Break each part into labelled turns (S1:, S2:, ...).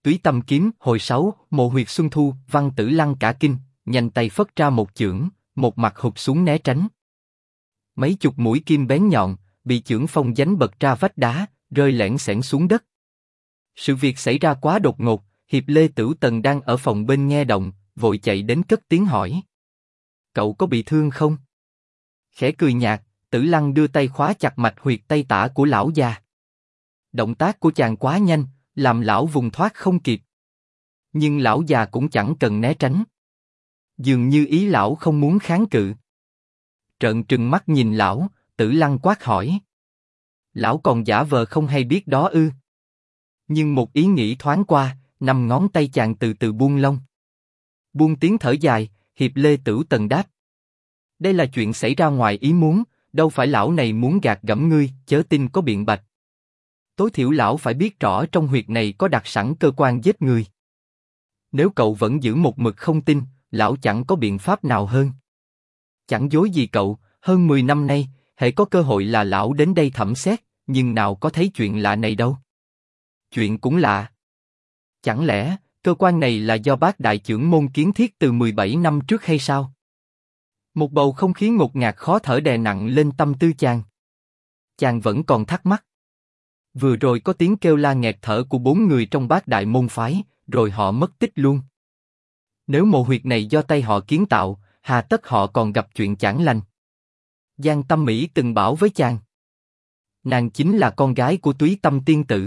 S1: Túy tâm kiếm, hồi 6, mộ huyệt xuân thu. Văn Tử Lăng cả kinh, nhanh tay phất ra một chưởng, một mặt hụt xuống né tránh. Mấy chục mũi kim bén nhọn, bị chưởng phong đánh bật ra vách đá, rơi lẻn xẻn xuống đất. Sự việc xảy ra quá đột ngột, Hiệp Lê Tửu Tần đang ở phòng bên nghe động, vội chạy đến cất tiếng hỏi. Cậu có bị thương không? Khẽ cười nhạt, Tử Lăng đưa tay khóa chặt mạch huyệt tay tả của lão già. Động tác của chàng quá nhanh, làm lão vùng thoát không kịp. Nhưng lão già cũng chẳng cần né tránh. Dường như ý lão không muốn kháng cự. Trợn trừng mắt nhìn lão, Tử Lăng quát hỏi. Lão còn giả vờ không hay biết đó ư? Nhưng một ý nghĩ thoáng qua, 5 ngón tay chàng từ từ buông lông. Buông tiếng thở dài, Hiệp Lê Tửu Tần đáp. Đây là chuyện xảy ra ngoài ý muốn, đâu phải lão này muốn gạt gẫm ngươi, chớ tin có biện bạch. Tối thiểu lão phải biết rõ trong huyệt này có đặt sẵn cơ quan giết người. Nếu cậu vẫn giữ một mực không tin, lão chẳng có biện pháp nào hơn. Chẳng dối gì cậu, hơn 10 năm nay, hễ có cơ hội là lão đến đây thẩm xét, nhưng nào có thấy chuyện lạ này đâu. Chuyện cũng lạ. Chẳng lẽ, cơ quan này là do bác đại chưởng môn kiến thiết từ 17 năm trước hay sao? Một bầu không khí ngột ngạt khó thở đè nặng lên tâm tư chàng. Chàng vẫn còn thắc mắc. Vừa rồi có tiếng kêu la nghẹt thở của 4 người trong bát đại môn phái, rồi họ mất tích luôn. Nếu mộ huyệt này do tay họ kiến tạo, hà tất họ còn gặp chuyện chẳng lành. Giang Tâm Mỹ từng bảo với chàng. Nàng chính là con gái của Túy Tâm tiên tử.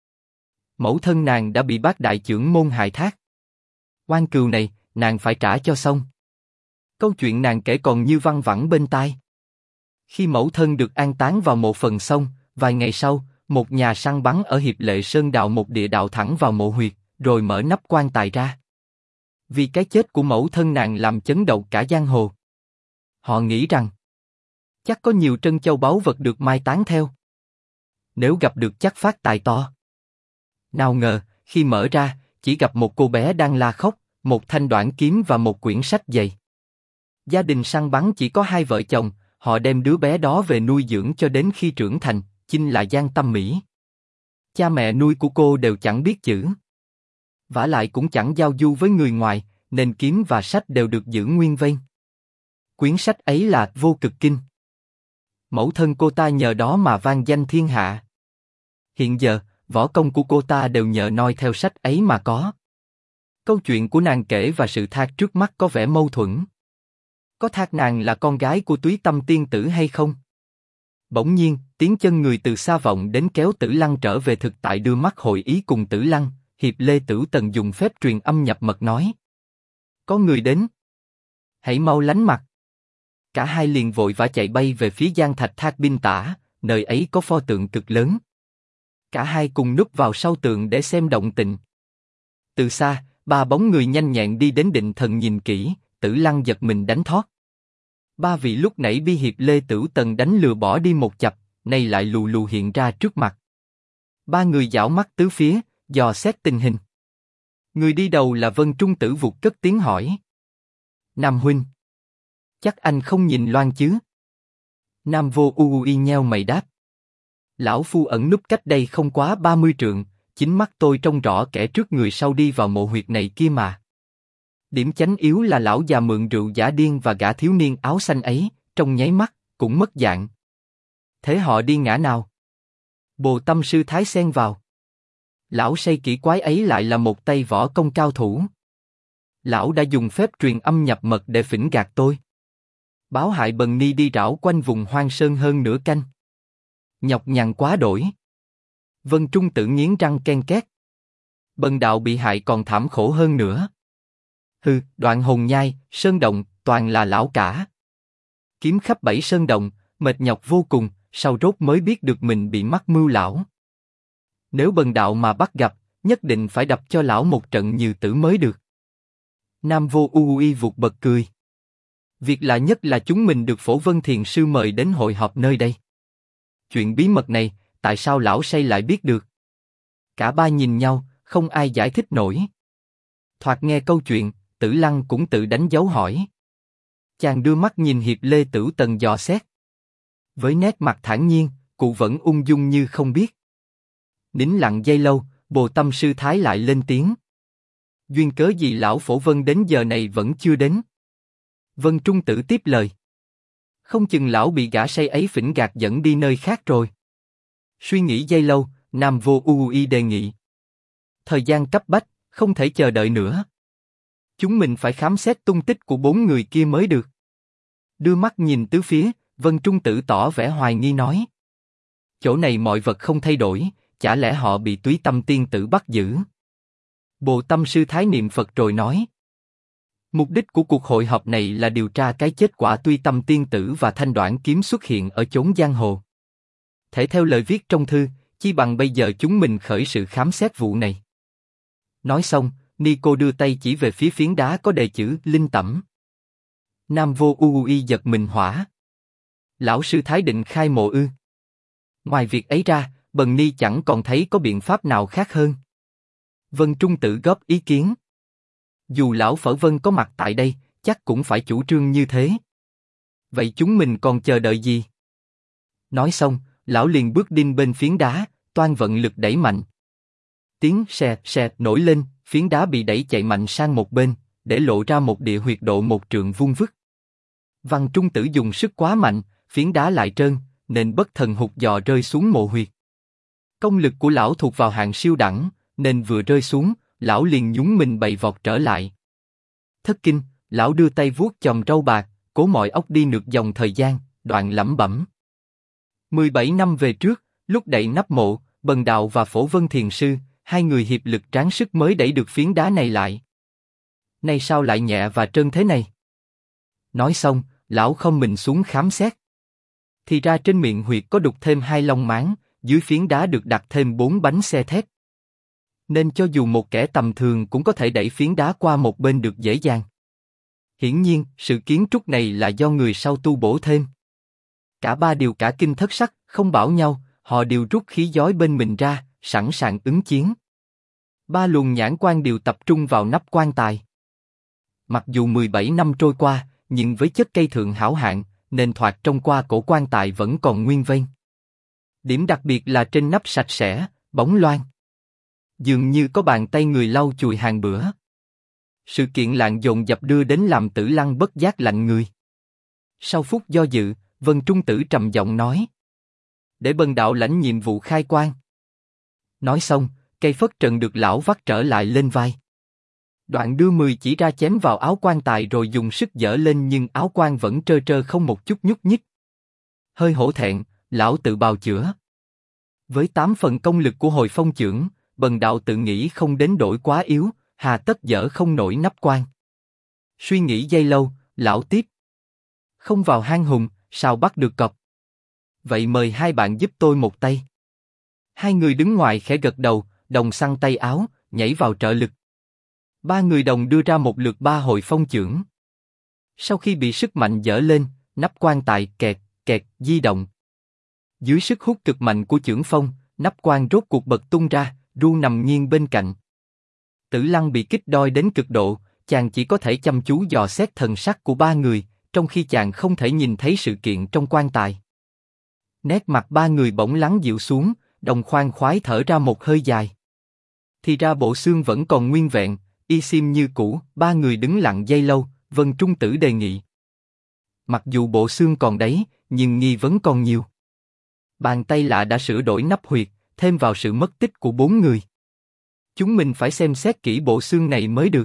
S1: Mẫu thân nàng đã bị bát đại chưởng môn hại thác. Oan cừu này, nàng phải trả cho xong. Câu chuyện nàng kể còn như văng vẳng bên tai. Khi mẫu thân được an táng vào mộ phần xong, vài ngày sau, một nhà săn bắn ở Hiệp Lệ Sơn đào một địa đạo thẳng vào mộ huyệt, rồi mở nắp quan tài ra. Vì cái chết của mẫu thân nàng làm chấn động cả giang hồ. Họ nghĩ rằng, chắc có nhiều trân châu báu vật được mai táng theo. Nếu gặp được chắc phát tài to. Nào ngờ, khi mở ra, chỉ gặp một cô bé đang la khóc, một thanh đoản kiếm và một quyển sách dày. Gia đình săn bắn chỉ có 2 vợ chồng, họ đem đứa bé đó về nuôi dưỡng cho đến khi trưởng thành, chính là Giang Tâm Mỹ. Cha mẹ nuôi của cô đều chẳng biết chữ. Vả lại cũng chẳng giao du với người ngoài, nên kiếm và sách đều được giữ nguyên vẹn. Quyển sách ấy là Vô Cực Kinh. Mẫu thân cô ta nhờ đó mà vang danh thiên hạ. Hiện giờ, võ công của cô ta đều nhờ noi theo sách ấy mà có. Câu chuyện của nàng kể và sự thác trước mắt có vẻ mâu thuẫn. Có thác nàng là con gái của Túy Tâm tiên tử hay không? Bỗng nhiên, tiếng chân người từ xa vọng đến kéo Tử Lăng trở về thực tại đưa mắt hội ý cùng Tử Lăng. Hiệp Lê Tửu Tần dùng phép truyền âm nhập mật nói. Có người đến. Hãy mau lánh mặt. Cả hai liền vội vã chạy bay về phía Giang Thạch Thác Binh Tả, nơi ấy có pho tượng cực lớn. Cả hai cùng núp vào sau tượng để xem động tĩnh. Từ xa, 3 bóng người nhanh nhẹn đi đến định thần nhìn kỹ, Tử Lăng giật mình đánh thót. 3 vị lúc nãy bị Hiệp Lê Tửu Tần đánh lừa bỏ đi một chập, nay lại lù lù hiện ra trước mặt. 3 người dõi mắt tứ phía, dò xét tình hình. Người đi đầu là Vân Trung Tử vụt cất tiếng hỏi. Nam huynh, chắc anh không nhìn Loan chứ? Nam Vô Ui nheo mày đáp. Lão phu ẩn núp cách đây không quá 30 trượng, chính mắt tôi trông rõ kẻ trước người sau đi vào mộ huyệt này kia mà. Điểm chánh yếu là lão già mượn rượu giả điên và gã thiếu niên áo xanh ấy, trong nháy mắt, cũng mất dạng. Thế họ đi ngã nào? Bồ Tâm sư thái xen vào. Lão say kỹ quái ấy lại là một tay võ công cao thủ. Lão đã dùng phép truyền âm nhập mật để phỉnh gạt tôi. Báo hại Bần Ni đi rảo quanh vùng hoang sơn hơn nửa canh. Nhọc nhằn quá đổi. Vân Trung Tử nghiến răng ken két. Bần đạo bị hại còn thảm khổ hơn nữa. Hừ, Đoạn Hồn Nhai, Sơn Động, toàn là lão cả. Kiếm khắp 7 sơn động, mệt nhọc vô cùng, sau rốt mới biết được mình bị mắc mưu lão. Nếu bần đạo mà bắt gặp, nhất định phải đập cho lão một trận như tử mới được. Nam Vô Ui vụt bật cười. Việc lạ nhất là chúng mình được Phổ Vân Thiền Sư mời đến hội họp nơi đây. Chuyện bí mật này, tại sao lão say lại biết được? Cả ba nhìn nhau, không ai giải thích nổi. Thoạt nghe câu chuyện, Tử Lăng cũng tự đánh dấu hỏi. Chàng đưa mắt nhìn Hiệp Lê Tửu Tần dò xét. Với nét mặt thản nhiên, cụ vẫn ung dung như không biết. Nín lặng giây lâu, Bồ Tâm sư thái lại lên tiếng. Duyên cớ gì lão Phổ Vân đến giờ này vẫn chưa đến? Vân Trung Tử tiếp lời. Không chừng lão bị gã say ấy phỉnh gạt dẫn đi nơi khác rồi. Suy nghĩ giây lâu, Nam Vô Ui đề nghị. Thời gian cấp bách, không thể chờ đợi nữa. Chúng mình phải khám xét tung tích của 4 người kia mới được. Đưa mắt nhìn tứ phía, Vân Trung Tử tỏ vẻ hoài nghi nói. Chỗ này mọi vật không thay đổi, chả lẽ họ bị Túy Tâm tiên tử bắt giữ? Bồ Tâm sư thái niệm Phật rồi nói. Mục đích của cuộc hội họp này là điều tra cái chết quả Túy Tâm tiên tử và thanh đoản kiếm xuất hiện ở chốn giang hồ. Thể theo lời viết trong thư, chi bằng bây giờ chúng mình khởi sự khám xét vụ này. Nói xong, Nico đưa tay chỉ về phía phiến đá có đề chữ Linh Tẩm. Nam Vô Ui giật mình hỏa. Lão sư thái định khai mộ ư? Ngoài việc ấy ra, Bần Ni chẳng còn thấy có biện pháp nào khác hơn. Vân Trung Tử góp ý kiến. Dù lão Phở Vân có mặt tại đây, chắc cũng phải chủ trương như thế. Vậy chúng mình còn chờ đợi gì? Nói xong, lão liền bước đi bên phiến đá, toan vận lực đẩy mạnh. Tiếng xe nổi lên, phiến đá bị đẩy chạy mạnh sang một bên, để lộ ra một địa huyệt độ 1 trượng vuông vức. Văn Trung Tử dùng sức quá mạnh, phiến đá lại trơn, nên bất thần hụt dò rơi xuống mộ huyệt. Công lực của lão thuộc vào hạng siêu đẳng, nên vừa rơi xuống, lão liền nhún mình bày vọt trở lại. Thất kinh, lão đưa tay vuốt chòm râu bạc, cố mọi óc đi ngược dòng thời gian, đoạn lẩm bẩm. 17 năm về trước, lúc đậy nắp mộ, Bần Đạo và Phổ Vân Thiền Sư, hai người hiệp lực tráng sức mới đẩy được phiến đá này lại. Nay sao lại nhẹ và trơn thế này? Nói xong, lão không mình xuống khám xét. Thì ra trên miệng huyệt có đục thêm 2 long máng, dưới phiến đá được đặt thêm 4 bánh xe thép. Nên cho dù một kẻ tầm thường cũng có thể đẩy phiến đá qua một bên được dễ dàng. Hiển nhiên, sự kiến trúc này là do người sau tu bổ thêm. Cả ba đều cả kinh thất sắc, không bảo nhau, họ đều rút khí giói bên mình ra, sẵn sàng ứng chiến. Ba luồng nhãn quan đều tập trung vào nắp quan tài. Mặc dù 17 năm trôi qua, nhưng với chất cây thượng hảo hạng, nên thoạt trông qua cổ quan tài vẫn còn nguyên vẹn. Điểm đặc biệt là trên nắp sạch sẽ, bóng loang. Dường như có bàn tay người lau chùi hàng bữa. Sự kiện lạng dồn dập đưa đến làm Tử Lăng bất giác lạnh người. Sau phút do dự, Vân Trung Tử trầm giọng nói. Để Bần Đạo lãnh nhiệm vụ khai quan. Nói xong, cây phất trần được lão vắt trở lại lên vai. Đoạn đưa 10 chỉ ra chém vào áo quan tài rồi dùng sức giở lên nhưng áo quan vẫn trơ trơ không một chút nhúc nhích. Hơi hổ thẹn, lão tự bào chữa. Với 8 phần công lực của hồi phong chưởng, Bần Đạo tự nghĩ không đến đổi quá yếu, hà tất dở không nổi nắp quan. Suy nghĩ giây lâu, lão tiếp. Không vào hang hùng, sao bắt được cọp? Vậy mời hai bạn giúp tôi một tay. Hai người đứng ngoài khẽ gật đầu, đồng xăng tay áo, nhảy vào trợ lực. Ba người đồng đưa ra một lượt 3 hồi phong chưởng. Sau khi bị sức mạnh dở lên, nắp quan tài kẹt di động. Dưới sức hút cực mạnh của chưởng phong, nắp quan rốt cuộc bật tung ra, ru nằm nghiêng bên cạnh. Tử Lăng bị kích đoi đến cực độ, chàng chỉ có thể chăm chú dò xét thần sắc của ba người, trong khi chàng không thể nhìn thấy sự kiện trong quan tài. Nét mặt ba người bỗng lắng dịu xuống, đồng khoan khoái thở ra một hơi dài. Thì ra bộ xương vẫn còn nguyên vẹn, y xiêm như cũ. Ba người đứng lặng giây lâu, Vân Trung Tử đề nghị. Mặc dù bộ xương còn đấy, nhưng nghi vấn còn nhiều. Bàn tay lạ đã sửa đổi nắp huyệt, thêm vào sự mất tích của 4 người. Chúng mình phải xem xét kỹ bộ xương này mới được.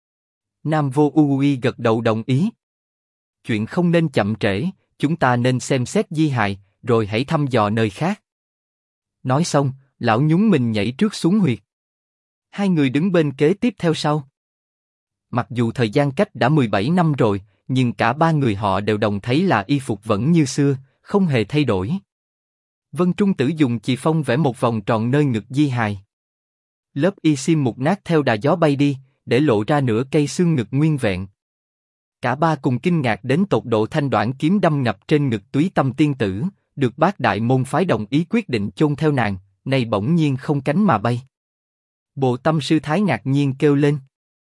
S1: Nam Vô Ui gật đầu đồng ý. Chuyện không nên chậm trễ, chúng ta nên xem xét di hại, rồi hãy thăm dò nơi khác. Nói xong, lão nhún mình nhảy trước xuống huyệt. Hai người đứng bên kế tiếp theo sau. Mặc dù thời gian cách đã 17 năm rồi, nhưng cả ba người họ đều đồng thấy là y phục vẫn như xưa, không hề thay đổi. Vân Trung Tử dùng chì phong vẽ một vòng tròn nơi ngực di hài. Lớp y xiêm mục nát theo đà gió bay đi, để lộ ra nửa cây xương ngực nguyên vẹn. Cả ba cùng kinh ngạc đến tột độ thanh đoản kiếm đâm ngập trên ngực Túy Tâm tiên tử, được Bát Đại môn phái đồng ý quyết định chôn theo nàng, nay bỗng nhiên không cánh mà bay. Bồ Tâm sư thái ngạc nhiên kêu lên.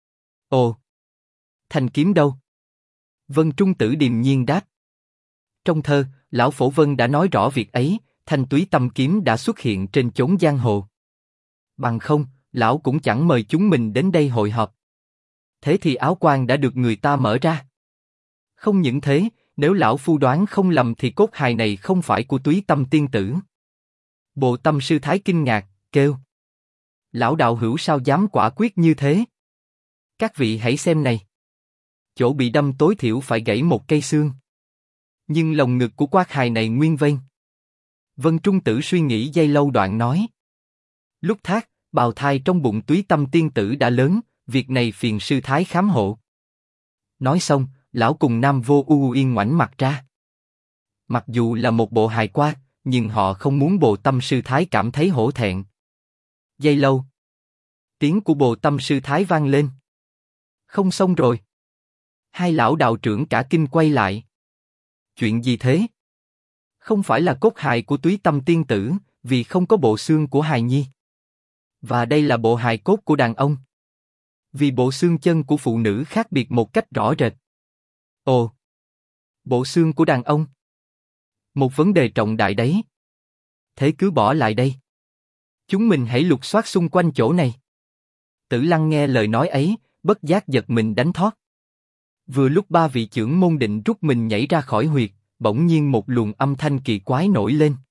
S1: Ồ! Thanh kiếm đâu? Vân Trung Tử điềm nhiên đáp. Trong thơ, lão Phổ Vân đã nói rõ việc ấy, thanh Túy Tâm kiếm đã xuất hiện trên chốn giang hồ. Bằng không, lão cũng chẳng mời chúng mình đến đây hội họp. Thế thì áo quan đã được người ta mở ra. Không những thế, nếu lão phu đoán không lầm thì cốt hài này không phải của Túy Tâm tiên tử. Bồ Tâm sư thái kinh ngạc, kêu: lão đạo hữu sao dám quả quyết như thế? Các vị hãy xem này. Chỗ bị đâm tối thiểu phải gãy một cây xương. Nhưng lồng ngực của quát hài này nguyên vẹn. Vân Trung Tử suy nghĩ giây lâu đoạn nói: lúc thác, bào thai trong bụng Túy Tâm tiên tử đã lớn, việc này phiền sư thái khám hộ. Nói xong, lão cùng Nam Vô U Yên ngoảnh mặt ra. Mặc dù là một bộ hài quát, nhưng họ không muốn Bồ Tâm sư thái cảm thấy hổ thẹn. Giây lâu, tiếng của Bồ Tâm sư thái vang lên. Không xong rồi. Hai lão đạo trưởng cả kinh quay lại. Chuyện gì thế? Không phải là cốt hài của Túy Tâm tiên tử, vì không có bộ xương của hài nhi. Và đây là bộ hài cốt của đàn ông. Vì bộ xương chân của phụ nữ khác biệt một cách rõ rệt. Ồ, bộ xương của đàn ông. Một vấn đề trọng đại đấy. Thế cứ bỏ lại đây. Chúng mình hãy lục soát xung quanh chỗ này. Tử Lăng nghe lời nói ấy, bất giác giật mình đánh thót. Vừa lúc ba vị trưởng môn định rút mình nhảy ra khỏi huyệt, bỗng nhiên một luồng âm thanh kỳ quái nổi lên.